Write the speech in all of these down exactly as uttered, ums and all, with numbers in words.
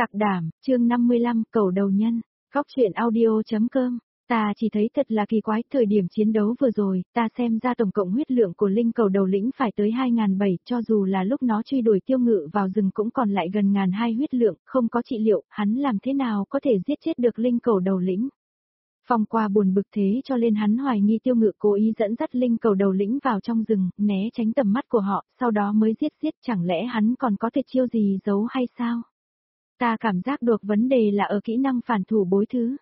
Tặc đảm, chương năm mươi lăm, cầu đầu nhân, góc chuyện audio.com. Ta chỉ thấy thật là kỳ quái, thời điểm chiến đấu vừa rồi, ta xem ra tổng cộng huyết lượng của linh cầu đầu lĩnh phải tới hai nghìn bảy trăm, cho dù là lúc nó truy đuổi Tiêu Ngự vào rừng cũng còn lại gần một nghìn hai trăm huyết lượng, không có trị liệu, hắn làm thế nào có thể giết chết được linh cầu đầu lĩnh. Phong qua buồn bực thế cho nên hắn hoài nghi Tiêu Ngự cố ý dẫn dắt linh cầu đầu lĩnh vào trong rừng, né tránh tầm mắt của họ, sau đó mới giết giết, chẳng lẽ hắn còn có tuyệt chiêu gì giấu hay sao? Ta cảm giác được vấn đề là ở kỹ năng phản thủ bối thứ.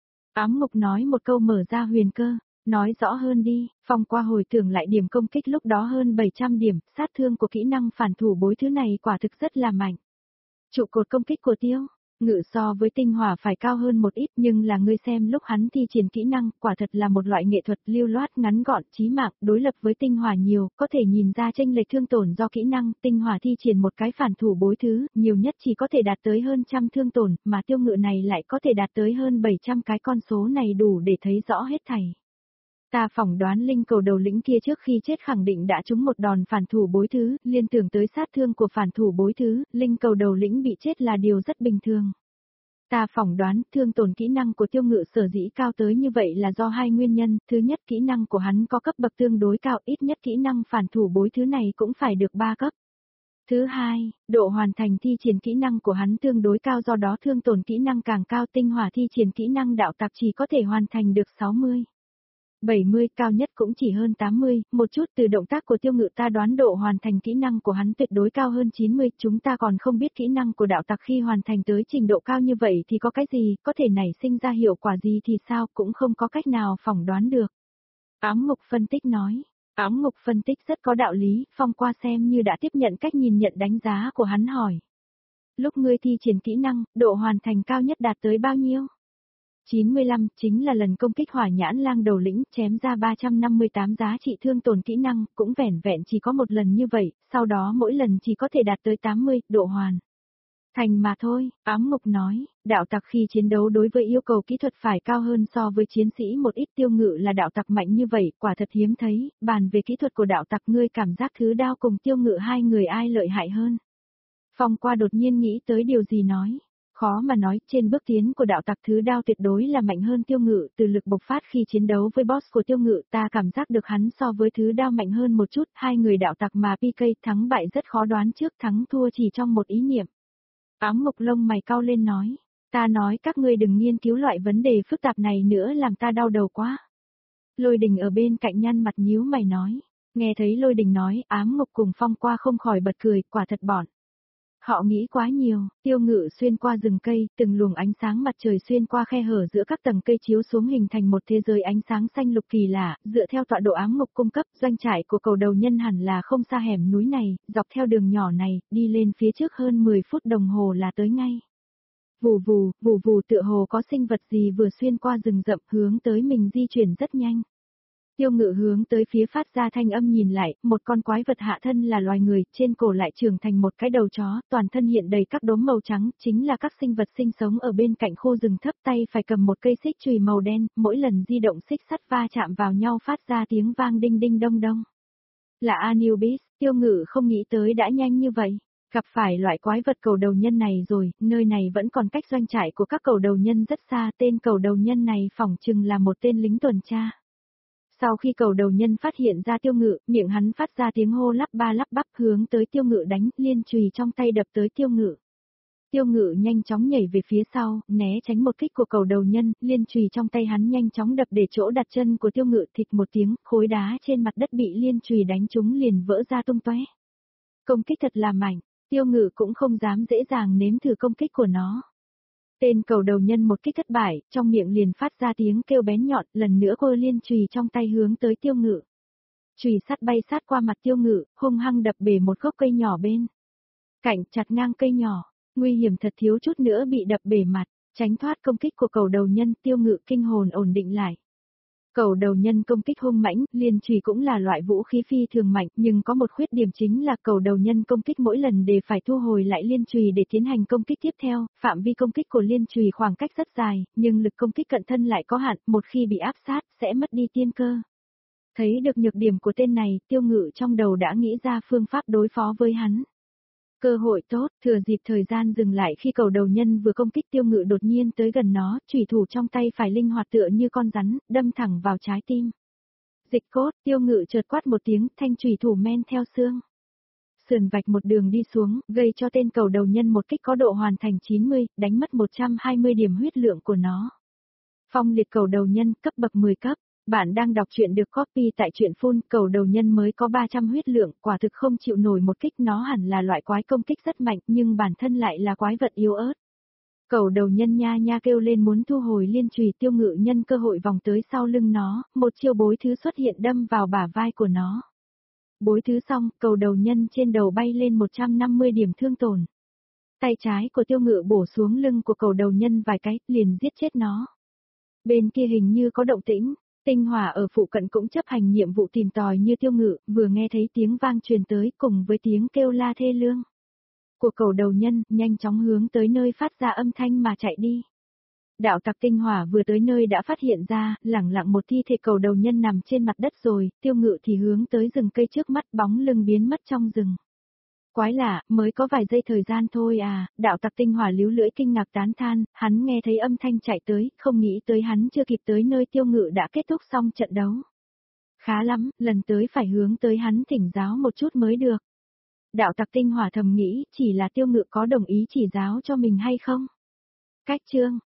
Ám Ngục nói một câu mở ra huyền cơ, nói rõ hơn đi. Phong qua hồi tưởng lại điểm công kích lúc đó hơn bảy trăm điểm, sát thương của kỹ năng phản thủ bối thứ này quả thực rất là mạnh. Trụ cột công kích của Tiêu Ngự so với tinh hỏa phải cao hơn một ít, nhưng là ngươi xem lúc hắn thi triển kỹ năng, quả thật là một loại nghệ thuật lưu loát ngắn gọn chí mạng, đối lập với tinh hỏa nhiều, có thể nhìn ra chênh lệch thương tổn do kỹ năng. Tinh hỏa thi triển một cái phản thủ bối thứ, nhiều nhất chỉ có thể đạt tới hơn trăm thương tổn, mà Tiêu Ngự này lại có thể đạt tới hơn bảy trăm, cái con số này đủ để thấy rõ hết thảy. Ta phỏng đoán linh cầu đầu lĩnh kia trước khi chết khẳng định đã trúng một đòn phản thủ bối thứ, liên tưởng tới sát thương của phản thủ bối thứ, linh cầu đầu lĩnh bị chết là điều rất bình thường. Ta phỏng đoán thương tổn kỹ năng của Tiêu Ngự sở dĩ cao tới như vậy là do hai nguyên nhân, thứ nhất kỹ năng của hắn có cấp bậc tương đối cao, ít nhất kỹ năng phản thủ bối thứ này cũng phải được ba cấp. Thứ hai, độ hoàn thành thi triển kỹ năng của hắn tương đối cao, do đó thương tổn kỹ năng càng cao. Tinh hỏa thi triển kỹ năng đạo tặc chỉ có thể hoàn thành được sáu mươi. bảy mươi, cao nhất cũng chỉ hơn tám mươi, một chút từ động tác của Tiêu Ngự ta đoán độ hoàn thành kỹ năng của hắn tuyệt đối cao hơn chín mươi, chúng ta còn không biết kỹ năng của đạo tặc khi hoàn thành tới trình độ cao như vậy thì có cái gì, có thể nảy sinh ra hiệu quả gì thì sao, cũng không có cách nào phỏng đoán được. Ám Ngục phân tích nói, Ám Ngục phân tích rất có đạo lý, Phong qua xem như đã tiếp nhận cách nhìn nhận đánh giá của hắn hỏi. Lúc ngươi thi triển kỹ năng, độ hoàn thành cao nhất đạt tới bao nhiêu? chín mươi lăm, chính là lần công kích hỏa nhãn lang đầu lĩnh, chém ra ba trăm năm mươi tám giá trị thương tổn kỹ năng, cũng vẻn vẹn chỉ có một lần như vậy, sau đó mỗi lần chỉ có thể đạt tới tám mươi, độ hoàn thành mà thôi. Ám Ngục nói, đạo tặc khi chiến đấu đối với yêu cầu kỹ thuật phải cao hơn so với chiến sĩ một ít. Tiêu Ngự là đạo tặc mạnh như vậy, quả thật hiếm thấy. Bàn về kỹ thuật của đạo tặc, ngươi cảm giác Thứ Đao cùng Tiêu Ngự hai người ai lợi hại hơn? Phong qua đột nhiên nghĩ tới điều gì nói. Khó mà nói, trên bước tiến của đạo tặc Thứ Đao tuyệt đối là mạnh hơn Tiêu Ngự, từ lực bộc phát khi chiến đấu với boss của Tiêu Ngự ta cảm giác được hắn so với Thứ Đao mạnh hơn một chút, hai người đạo tặc mà pê ca thắng bại rất khó đoán trước, thắng thua chỉ trong một ý niệm. Ám Ngục lông mày cau lên nói, ta nói các ngươi đừng nghiên cứu loại vấn đề phức tạp này nữa làm ta đau đầu quá. Lôi Đình ở bên cạnh nhăn mặt nhíu mày nói, nghe thấy Lôi Đình nói, Ám Ngục cùng Phong qua không khỏi bật cười, quả thật bọn. Họ nghĩ quá nhiều. Tiêu Ngự xuyên qua rừng cây, từng luồng ánh sáng mặt trời xuyên qua khe hở giữa các tầng cây chiếu xuống hình thành một thế giới ánh sáng xanh lục kỳ lạ, dựa theo tọa độ Ám Ngục cung cấp, doanh trại của cầu đầu nhân hẳn là không xa hẻm núi này, dọc theo đường nhỏ này, đi lên phía trước hơn mười phút đồng hồ là tới ngay. Vù vù, vù vù, tựa hồ có sinh vật gì vừa xuyên qua rừng rậm hướng tới mình di chuyển rất nhanh. Tiêu Ngự hướng tới phía phát ra thanh âm nhìn lại, một con quái vật hạ thân là loài người, trên cổ lại trưởng thành một cái đầu chó, toàn thân hiện đầy các đốm màu trắng, chính là các sinh vật sinh sống ở bên cạnh khu rừng thấp, tay phải cầm một cây xích chùy màu đen, mỗi lần di động xích sắt va chạm vào nhau phát ra tiếng vang đinh đinh đông đông. Là Anubis, Tiêu Ngự không nghĩ tới đã nhanh như vậy. Gặp phải loại quái vật cầu đầu nhân này rồi, nơi này vẫn còn cách doanh trại của các cầu đầu nhân rất xa, tên cầu đầu nhân này phỏng chừng là một tên lính tuần tra. Sau khi cầu đầu nhân phát hiện ra Tiêu Ngự, miệng hắn phát ra tiếng hô lắp ba lắp bắp hướng tới Tiêu Ngự đánh, liên chùy trong tay đập tới Tiêu Ngự. Tiêu Ngự nhanh chóng nhảy về phía sau, né tránh một kích của cầu đầu nhân, liên chùy trong tay hắn nhanh chóng đập để chỗ đặt chân của Tiêu Ngự, thịch một tiếng, khối đá trên mặt đất bị liên chùy đánh trúng liền vỡ ra tung tóe. Công kích thật là mạnh, Tiêu Ngự cũng không dám dễ dàng nếm thử công kích của nó. Tên cầu đầu nhân một kích thất bại, trong miệng liền phát ra tiếng kêu bén nhọn, lần nữa cô liên chùy trong tay hướng tới Tiêu Ngự. Chùy sắt bay sát qua mặt Tiêu Ngự, hung hăng đập bể một gốc cây nhỏ bên cạnh, chặt ngang cây nhỏ, nguy hiểm thật, thiếu chút nữa bị đập bể mặt, tránh thoát công kích của cầu đầu nhân. Tiêu Ngự kinh hồn ổn định lại. Cầu đầu nhân công kích hung mãnh, liên chùy cũng là loại vũ khí phi thường mạnh, nhưng có một khuyết điểm chính là cầu đầu nhân công kích mỗi lần đều phải thu hồi lại liên chùy để tiến hành công kích tiếp theo, phạm vi công kích của liên chùy khoảng cách rất dài, nhưng lực công kích cận thân lại có hạn, một khi bị áp sát sẽ mất đi tiên cơ. Thấy được nhược điểm của tên này, Tiêu Ngự trong đầu đã nghĩ ra phương pháp đối phó với hắn. Cơ hội tốt, thừa dịp thời gian dừng lại khi cầu đầu nhân vừa công kích Tiêu Ngự đột nhiên tới gần nó, chủy thủ trong tay phải linh hoạt tựa như con rắn, đâm thẳng vào trái tim. Dịch cốt, Tiêu Ngự chợt quát một tiếng, thanh chủy thủ men theo xương. Sườn vạch một đường đi xuống, gây cho tên cầu đầu nhân một kích có độ hoàn thành chín mươi, đánh mất một trăm hai mươi điểm huyết lượng của nó. Phong liệt cầu đầu nhân, cấp bậc mười cấp. Bạn đang đọc truyện được copy tại truyện phun, cầu đầu nhân mới có ba trăm huyết lượng, quả thực không chịu nổi một kích, nó hẳn là loại quái công kích rất mạnh, nhưng bản thân lại là quái vật yếu ớt. Cầu đầu nhân nha nha kêu lên muốn thu hồi liên chùy, Tiêu Ngự nhân cơ hội vòng tới sau lưng nó, một chiêu bối thứ xuất hiện đâm vào bả vai của nó. Bối thứ xong, cầu đầu nhân trên đầu bay lên một trăm năm mươi điểm thương tổn. Tay trái của Tiêu Ngự bổ xuống lưng của cầu đầu nhân vài cái, liền giết chết nó. Bên kia hình như có động tĩnh. Tinh Hỏa ở phụ cận cũng chấp hành nhiệm vụ tìm tòi như Tiêu Ngự, vừa nghe thấy tiếng vang truyền tới cùng với tiếng kêu la thê lương của cầu đầu nhân, nhanh chóng hướng tới nơi phát ra âm thanh mà chạy đi. Đạo tặc Tinh Hỏa vừa tới nơi đã phát hiện ra, lẳng lặng một thi thể cầu đầu nhân nằm trên mặt đất rồi, Tiêu Ngự thì hướng tới rừng cây trước mắt, bóng lưng biến mất trong rừng. Quái lạ, mới có vài giây thời gian thôi à, đạo tặc Tinh Hỏa líu lưỡi kinh ngạc tán than, hắn nghe thấy âm thanh chạy tới, không nghĩ tới hắn chưa kịp tới nơi Tiêu Ngự đã kết thúc xong trận đấu. Khá lắm, lần tới phải hướng tới hắn thỉnh giáo một chút mới được. Đạo tặc Tinh Hỏa thầm nghĩ, chỉ là Tiêu Ngự có đồng ý chỉ giáo cho mình hay không? Cách chương